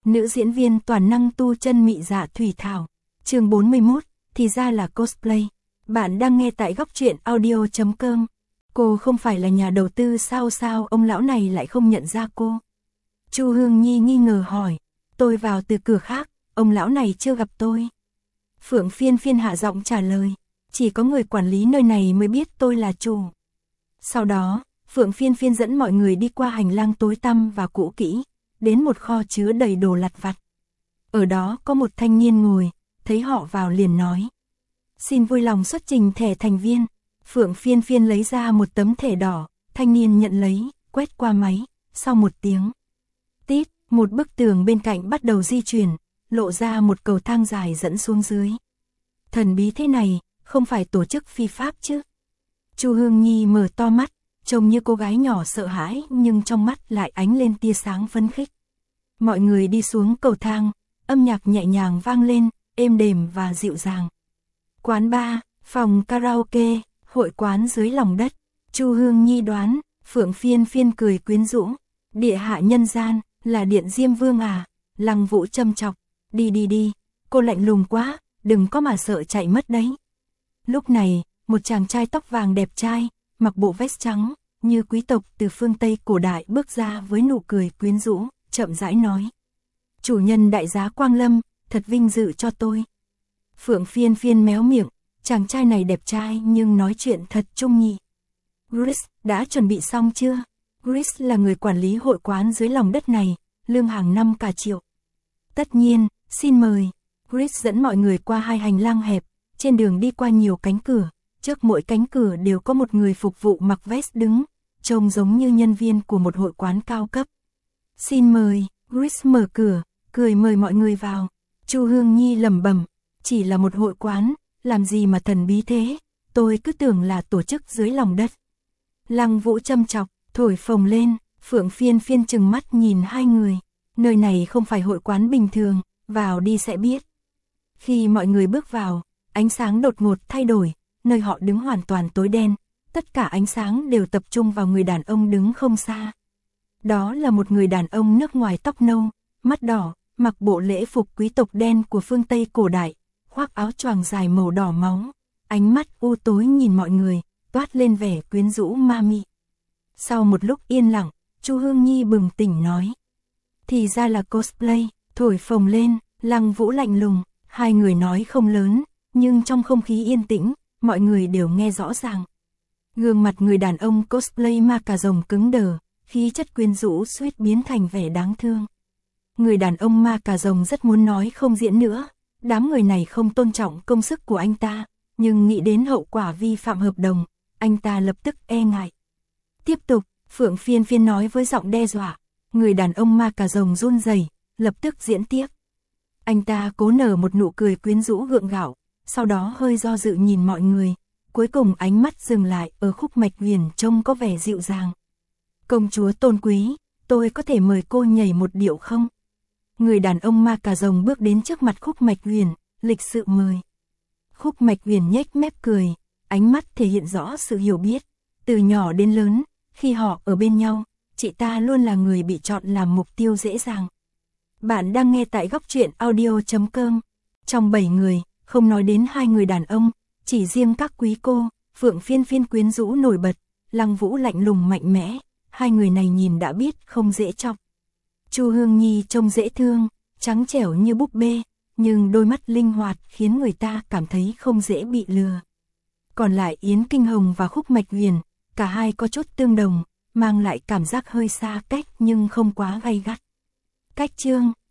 Nữ diễn viên toàn năng tu chân mị dạ Thủy Thảo. Chương 41, thì ra là cosplay. Bạn đang nghe tại góc truyện audio.com. Cô không phải là nhà đầu tư sao ông lão này lại không nhận ra cô? Chu Hương Nhi nghi ngờ hỏi. Tôi vào từ cửa khác, ông lão này chưa gặp tôi. Phượng Phiên Phiên hạ giọng trả lời. Chỉ có người quản lý nơi này mới biết tôi là chủ. Sau đó, Phượng Phiên Phiên dẫn mọi người đi qua hành lang tối tăm và cũ kỹ, đến một kho chứa đầy đồ lặt vặt. Ở đó có một thanh niên ngồi, thấy họ vào liền nói. Xin vui lòng xuất trình thẻ thành viên. Phượng Phiên Phiên lấy ra một tấm thẻ đỏ, thanh niên nhận lấy, quét qua máy, sau một tiếng. Tít, một bức tường bên cạnh bắt đầu di chuyển, lộ ra một cầu thang dài dẫn xuống dưới. Thần bí thế này, không phải tổ chức phi pháp chứ? Chu Hương Nhi mở to mắt, trông như cô gái nhỏ sợ hãi nhưng trong mắt lại ánh lên tia sáng phấn khích. Mọi người đi xuống cầu thang, âm nhạc nhẹ nhàng vang lên, êm đềm và dịu dàng. Quán bar, phòng karaoke, hội quán dưới lòng đất. Chu Hương Nhi đoán, Phượng Phiên Phiên cười quyến rũ. Địa hạ nhân gian, là điện Diêm Vương à? Lăng Vũ châm chọc. Đi, cô lạnh lùng quá, đừng có mà sợ chạy mất đấy. Lúc này, một chàng trai tóc vàng đẹp trai, mặc bộ vest trắng, như quý tộc từ phương Tây cổ đại bước ra với nụ cười quyến rũ, chậm rãi nói. Chủ nhân đại giá Quang Lâm, thật vinh dự cho tôi. Phượng Phiên Phiên méo miệng, chàng trai này đẹp trai nhưng nói chuyện thật trung nhị. Chris, đã chuẩn bị xong chưa? Chris là người quản lý hội quán dưới lòng đất này, lương hàng năm cả triệu. Tất nhiên, xin mời. Chris dẫn mọi người qua hai hành lang hẹp, trên đường đi qua nhiều cánh cửa, trước mỗi cánh cửa đều có một người phục vụ mặc vest đứng, trông giống như nhân viên của một hội quán cao cấp. Xin mời, Chris mở cửa, cười mời mọi người vào. Chu Hương Nhi lẩm bẩm, chỉ là một hội quán, làm gì mà thần bí thế, tôi cứ tưởng là tổ chức dưới lòng đất. Lăng Vũ châm chọc, thổi phồng lên, Phượng Phiên Phiên trừng mắt nhìn hai người. Nơi này không phải hội quán bình thường, vào đi sẽ biết. Khi mọi người bước vào, ánh sáng đột ngột thay đổi, nơi họ đứng hoàn toàn tối đen, tất cả ánh sáng đều tập trung vào người đàn ông đứng không xa. Đó là một người đàn ông nước ngoài tóc nâu, mắt đỏ, mặc bộ lễ phục quý tộc đen của phương Tây cổ đại, khoác áo choàng dài màu đỏ máu, ánh mắt u tối nhìn mọi người, toát lên vẻ quyến rũ ma mị. Sau một lúc yên lặng, Chu Hương Nhi bừng tỉnh nói. Thì ra là cosplay, thổi phồng lên, Lăng Vũ lạnh lùng, hai người nói không lớn, nhưng trong không khí yên tĩnh, mọi người đều nghe rõ ràng. Gương mặt người đàn ông cosplay ma cà rồng cứng đờ, khí chất quyến rũ suýt biến thành vẻ đáng thương. Người đàn ông ma cà rồng rất muốn nói không diễn nữa, đám người này không tôn trọng công sức của anh ta, nhưng nghĩ đến hậu quả vi phạm hợp đồng, anh ta lập tức e ngại. Tiếp tục, Phượng Phiên Phiên nói với giọng đe dọa, người đàn ông ma cà rồng run rẩy, lập tức diễn tiếp. Anh ta cố nở một nụ cười quyến rũ gượng gạo, sau đó hơi do dự nhìn mọi người, cuối cùng ánh mắt dừng lại ở Khúc Mạch Huyền trông có vẻ dịu dàng. Công chúa tôn quý, tôi có thể mời cô nhảy một điệu không? Người đàn ông ma cà rồng bước đến trước mặt Khúc Mạch Huyền, lịch sự mời. Khúc Mạch Huyền nhếch mép cười, ánh mắt thể hiện rõ sự hiểu biết. Từ nhỏ đến lớn, khi họ ở bên nhau, chị ta luôn là người bị chọn làm mục tiêu dễ dàng. Bạn đang nghe tại góc truyện audio.com. Trong 7 người, không nói đến hai người đàn ông, chỉ riêng các quý cô, Phượng Phiên Phiên quyến rũ nổi bật, Lăng Vũ lạnh lùng mạnh mẽ, hai người này nhìn đã biết không dễ chọc. Chu Hương Nhi trông dễ thương, trắng trẻo như búp bê, nhưng đôi mắt linh hoạt khiến người ta cảm thấy không dễ bị lừa. Còn lại Yến Kinh Hồng và Khúc Mạch Huyền, cả hai có chút tương đồng, mang lại cảm giác hơi xa cách nhưng không quá gay gắt. Cách chương